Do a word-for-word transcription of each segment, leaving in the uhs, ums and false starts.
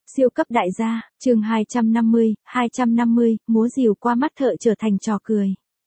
Siêu cấp đại gia, chương hai trăm năm mươi, hai trăm năm mươi, múa rìu qua mắt thợ trở thành trò cười.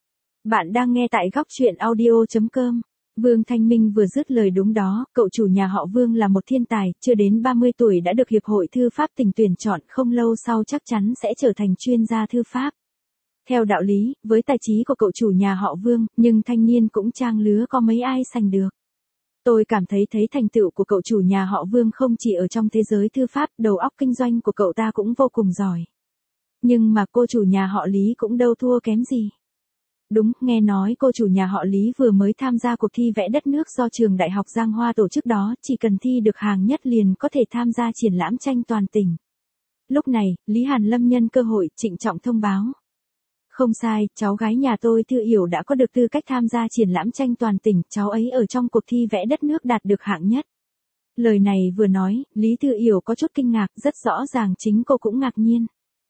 Bạn đang nghe tại góc truyện audio chấm com. Vương Thanh Minh vừa dứt lời đúng đó, cậu chủ nhà họ Vương là một thiên tài, chưa đến ba mươi tuổi đã được Hiệp hội Thư pháp tỉnh tuyển chọn, không lâu sau chắc chắn sẽ trở thành chuyên gia thư pháp. Theo đạo lý, với tài trí của cậu chủ nhà họ Vương, nhưng thanh niên cũng trang lứa có mấy ai sành được. Tôi cảm thấy thấy thành tựu của cậu chủ nhà họ Vương không chỉ ở trong thế giới thư pháp, đầu óc kinh doanh của cậu ta cũng vô cùng giỏi. Nhưng mà cô chủ nhà họ Lý cũng đâu thua kém gì. Đúng, nghe nói cô chủ nhà họ Lý vừa mới tham gia cuộc thi vẽ đất nước do trường Đại học Giang Hoa tổ chức đó, chỉ cần thi được hạng nhất liền có thể tham gia triển lãm tranh toàn tỉnh. Lúc này, Lý Hàn Lâm nhân cơ hội trịnh trọng thông báo. Không sai, cháu gái nhà tôi Thư Yểu đã có được tư cách tham gia triển lãm tranh toàn tỉnh, cháu ấy ở trong cuộc thi vẽ đất nước đạt được hạng nhất. Lời này vừa nói, Lý Thư Yểu có chút kinh ngạc, rất rõ ràng chính cô cũng ngạc nhiên.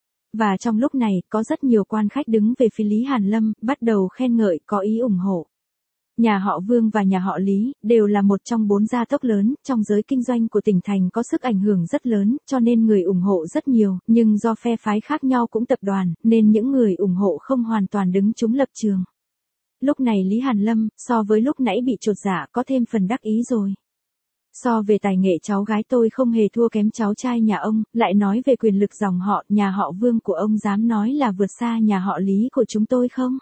Và trong lúc này, có rất nhiều quan khách đứng về phía Lý Hàn Lâm, bắt đầu khen ngợi, có ý ủng hộ. Nhà họ Vương và nhà họ Lý, đều là một trong bốn gia tộc lớn, trong giới kinh doanh của tỉnh thành có sức ảnh hưởng rất lớn, cho nên người ủng hộ rất nhiều, nhưng do phe phái khác nhau cũng tập đoàn, nên những người ủng hộ không hoàn toàn đứng chung lập trường. Lúc này Lý Hàn Lâm, so với lúc nãy bị chột dạ có thêm phần đắc ý rồi. So về tài nghệ cháu gái tôi không hề thua kém cháu trai nhà ông, lại nói về quyền lực dòng họ, nhà họ Vương của ông dám nói là vượt xa nhà họ Lý của chúng tôi không?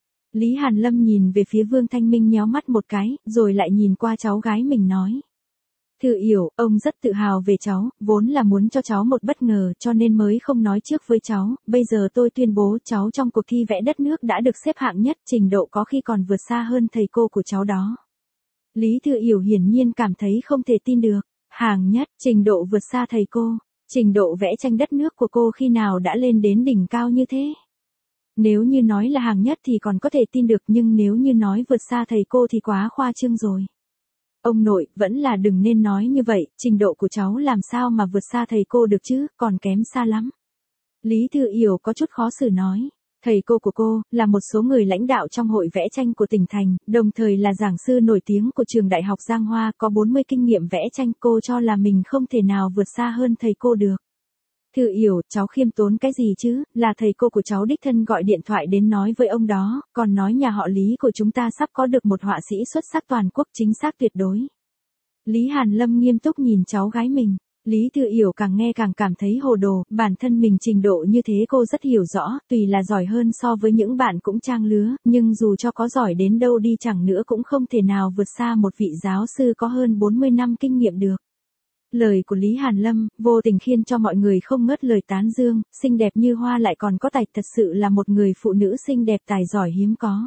Lý Hàn Lâm nhìn về phía Vương Thanh Minh nhéo mắt một cái, rồi lại nhìn qua cháu gái mình nói. Thư Yểu, ông rất tự hào về cháu, vốn là muốn cho cháu một bất ngờ cho nên mới không nói trước với cháu, bây giờ tôi tuyên bố cháu trong cuộc thi vẽ đất nước đã được xếp hạng nhất, trình độ có khi còn vượt xa hơn thầy cô của cháu đó. Lý Thư Yểu hiển nhiên cảm thấy không thể tin được, hạng nhất, trình độ vượt xa thầy cô, trình độ vẽ tranh đất nước của cô khi nào đã lên đến đỉnh cao như thế? Nếu như nói là hạng nhất thì còn có thể tin được, nhưng nếu như nói vượt xa thầy cô thì quá khoa trương rồi. Ông nội, vẫn là đừng nên nói như vậy, trình độ của cháu làm sao mà vượt xa thầy cô được chứ, còn kém xa lắm. Lý Thư Yểu có chút khó xử nói. Thầy cô của cô, là một số người lãnh đạo trong hội vẽ tranh của tỉnh thành, đồng thời là giảng sư nổi tiếng của trường Đại học Giang Hoa, có bốn mươi kinh nghiệm vẽ tranh, cô cho là mình không thể nào vượt xa hơn thầy cô được. Thư Yểu, cháu khiêm tốn cái gì chứ, là thầy cô của cháu đích thân gọi điện thoại đến nói với ông đó, còn nói nhà họ Lý của chúng ta sắp có được một họa sĩ xuất sắc toàn quốc, chính xác tuyệt đối. Lý Hàn Lâm nghiêm túc nhìn cháu gái mình. Lý Thư Yểu càng nghe càng cảm thấy hồ đồ, bản thân mình trình độ như thế cô rất hiểu rõ, tùy là giỏi hơn so với những bạn cũng trang lứa, nhưng dù cho có giỏi đến đâu đi chẳng nữa cũng không thể nào vượt xa một vị giáo sư có hơn bốn mươi năm kinh nghiệm được. Lời của Lý Hàn Lâm, vô tình khiến cho mọi người không ngớt lời tán dương, xinh đẹp như hoa lại còn có tài, thật sự là một người phụ nữ xinh đẹp tài giỏi hiếm có.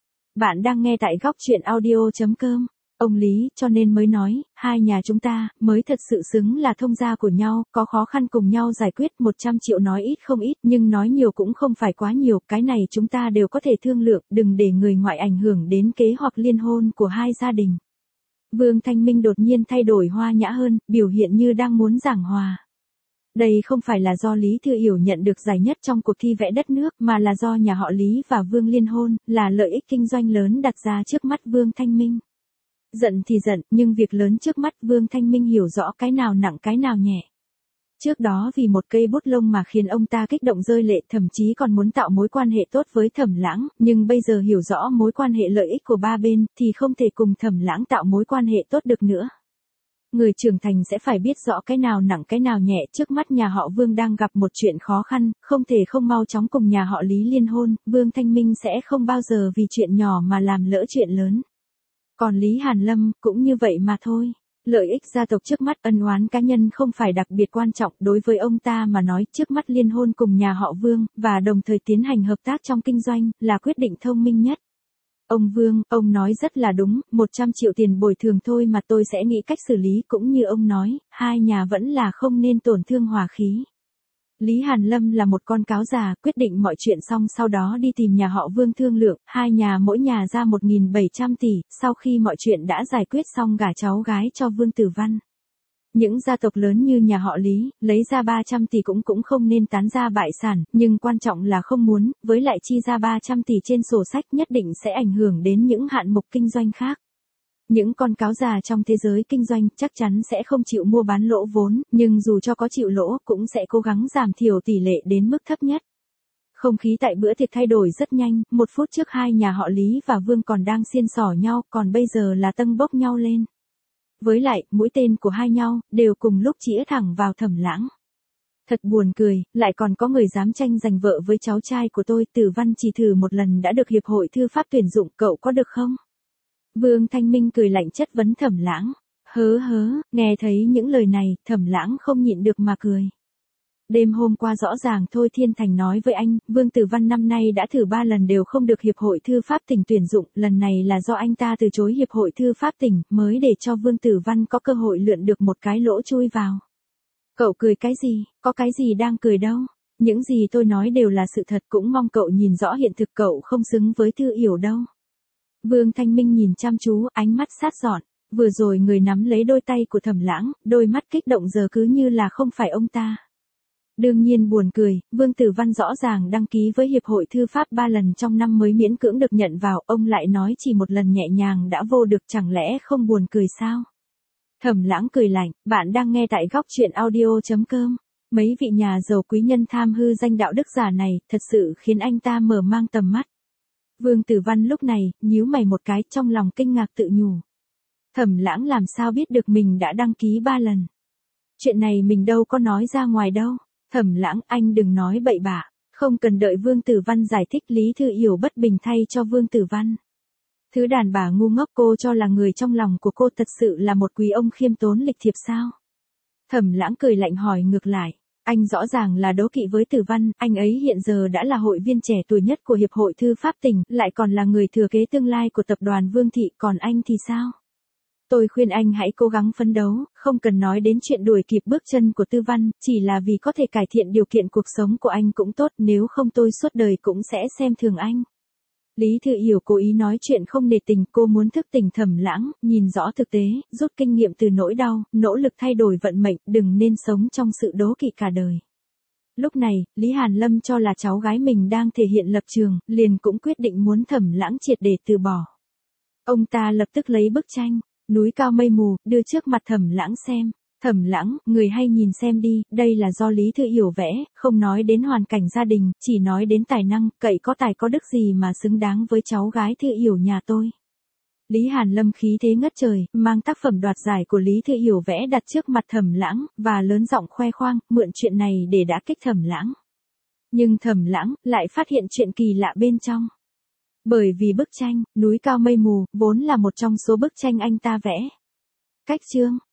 Bạn đang nghe tại góc truyện audio chấm com. Ông Lý, cho nên mới nói, hai nhà chúng ta, mới thật sự xứng là thông gia của nhau, có khó khăn cùng nhau giải quyết, một trăm triệu nói ít không ít, nhưng nói nhiều cũng không phải quá nhiều, cái này chúng ta đều có thể thương lượng, đừng để người ngoại ảnh hưởng đến kế hoạch liên hôn của hai gia đình. Vương Thanh Minh đột nhiên thay đổi hoa nhã hơn, biểu hiện như đang muốn giảng hòa. Đây không phải là do Lý Thư Yểu nhận được giải nhất trong cuộc thi vẽ đất nước, mà là do nhà họ Lý và Vương liên hôn, là lợi ích kinh doanh lớn đặt ra trước mắt Vương Thanh Minh. Giận thì giận, nhưng việc lớn trước mắt Vương Thanh Minh hiểu rõ cái nào nặng cái nào nhẹ. Trước đó vì một cây bút lông mà khiến ông ta kích động rơi lệ, thậm chí còn muốn tạo mối quan hệ tốt với Thẩm Lãng, nhưng bây giờ hiểu rõ mối quan hệ lợi ích của ba bên, thì không thể cùng Thẩm Lãng tạo mối quan hệ tốt được nữa. Người trưởng thành sẽ phải biết rõ cái nào nặng cái nào nhẹ, trước mắt nhà họ Vương đang gặp một chuyện khó khăn, không thể không mau chóng cùng nhà họ Lý liên hôn, Vương Thanh Minh sẽ không bao giờ vì chuyện nhỏ mà làm lỡ chuyện lớn. Còn Lý Hàn Lâm, cũng như vậy mà thôi. Lợi ích gia tộc trước mắt, ân oán cá nhân không phải đặc biệt quan trọng, đối với ông ta mà nói, trước mắt liên hôn cùng nhà họ Vương, và đồng thời tiến hành hợp tác trong kinh doanh, là quyết định thông minh nhất. Ông Vương, ông nói rất là đúng, một trăm triệu tiền bồi thường thôi mà tôi sẽ nghĩ cách xử lý, cũng như ông nói, hai nhà vẫn là không nên tổn thương hòa khí. Lý Hàn Lâm là một con cáo già, quyết định mọi chuyện xong sau đó đi tìm nhà họ Vương thương lượng, hai nhà mỗi nhà ra một nghìn bảy trăm tỷ, sau khi mọi chuyện đã giải quyết xong gả cháu gái cho Vương Tử Văn. Những gia tộc lớn như nhà họ Lý, lấy ra ba trăm tỷ cũng cũng không nên tán ra bại sản, nhưng quan trọng là không muốn, với lại chi ra ba trăm tỷ trên sổ sách nhất định sẽ ảnh hưởng đến những hạn mục kinh doanh khác. Những con cáo già trong thế giới kinh doanh chắc chắn sẽ không chịu mua bán lỗ vốn, nhưng dù cho có chịu lỗ cũng sẽ cố gắng giảm thiểu tỷ lệ đến mức thấp nhất. Không khí tại bữa tiệc thay đổi rất nhanh, một phút trước hai nhà họ Lý và Vương còn đang xiên xỏ nhau, còn bây giờ là tâng bốc nhau lên. Với lại, mũi tên của hai nhau, đều cùng lúc chĩa thẳng vào Thẩm Lãng. Thật buồn cười, lại còn có người dám tranh giành vợ với cháu trai của tôi, Tử Văn chỉ thử một lần đã được Hiệp hội Thư pháp tuyển dụng, cậu có được không? Vương Thanh Minh cười lạnh chất vấn Thẩm Lãng. Hớ hớ, nghe thấy những lời này, Thẩm Lãng không nhịn được mà cười. Đêm hôm qua rõ ràng Thôi Thiên Thành nói với anh, Vương Tử Văn năm nay đã thử ba lần đều không được Hiệp hội Thư pháp tỉnh tuyển dụng, lần này là do anh ta từ chối Hiệp hội Thư pháp tỉnh, mới để cho Vương Tử Văn có cơ hội lượn được một cái lỗ chui vào. Cậu cười cái gì, có cái gì đang cười đâu, những gì tôi nói đều là sự thật, cũng mong cậu nhìn rõ hiện thực, cậu không xứng với Thư Yểu đâu. Vương Thanh Minh nhìn chăm chú, ánh mắt sát dọn, vừa rồi người nắm lấy đôi tay của Thẩm Lãng, đôi mắt kích động giờ cứ như là không phải ông ta. Đương nhiên buồn cười, Vương Tử Văn rõ ràng đăng ký với Hiệp hội Thư pháp ba lần trong năm mới miễn cưỡng được nhận vào, ông lại nói chỉ một lần nhẹ nhàng đã vô được, chẳng lẽ không buồn cười sao? Thẩm Lãng cười lạnh, bạn đang nghe tại góc truyện audio chấm com. Mấy vị nhà giàu quý nhân tham hư danh đạo đức giả này, thật sự khiến anh ta mở mang tầm mắt. Vương Tử Văn lúc này, nhíu mày một cái, trong lòng kinh ngạc tự nhủ. Thẩm Lãng làm sao biết được mình đã đăng ký ba lần? Chuyện này mình đâu có nói ra ngoài đâu. Thẩm Lãng, anh đừng nói bậy bạ, không cần đợi Vương Tử Văn giải thích, Lý Thư Yểu bất bình thay cho Vương Tử Văn. Thứ đàn bà ngu ngốc, cô cho là người trong lòng của cô thật sự là một quý ông khiêm tốn lịch thiệp sao? Thẩm Lãng cười lạnh hỏi ngược lại, anh rõ ràng là đố kỵ với Tử Văn, anh ấy hiện giờ đã là hội viên trẻ tuổi nhất của Hiệp hội Thư pháp tỉnh, lại còn là người thừa kế tương lai của tập đoàn Vương Thị, còn anh thì sao? Tôi khuyên anh hãy cố gắng phấn đấu, không cần nói đến chuyện đuổi kịp bước chân của Tư Văn, chỉ là vì có thể cải thiện điều kiện cuộc sống của anh cũng tốt, nếu không tôi suốt đời cũng sẽ xem thường anh. Lý Thư Yểu cố ý nói chuyện không nề tình, cô muốn thức tỉnh Thẩm Lãng, nhìn rõ thực tế, rút kinh nghiệm từ nỗi đau, nỗ lực thay đổi vận mệnh, đừng nên sống trong sự đố kỵ cả đời. Lúc này, Lý Hàn Lâm cho là cháu gái mình đang thể hiện lập trường, liền cũng quyết định muốn Thẩm Lãng triệt để từ bỏ. Ông ta lập tức lấy bức tranh Núi cao mây mù, đưa trước mặt Thẩm Lãng xem. Thẩm Lãng, người hay nhìn xem đi, đây là do Lý Thư Yểu vẽ, không nói đến hoàn cảnh gia đình, chỉ nói đến tài năng, cậy có tài có đức gì mà xứng đáng với cháu gái Thư Yểu nhà tôi. Lý Hàn Lâm khí thế ngất trời, mang tác phẩm đoạt giải của Lý Thư Yểu vẽ đặt trước mặt Thẩm Lãng, và lớn giọng khoe khoang, mượn chuyện này để đả kích Thẩm Lãng. Nhưng Thẩm Lãng lại phát hiện chuyện kỳ lạ bên trong. Bởi vì bức tranh, Núi cao mây mù, vốn là một trong số bức tranh anh ta vẽ. Cách chương,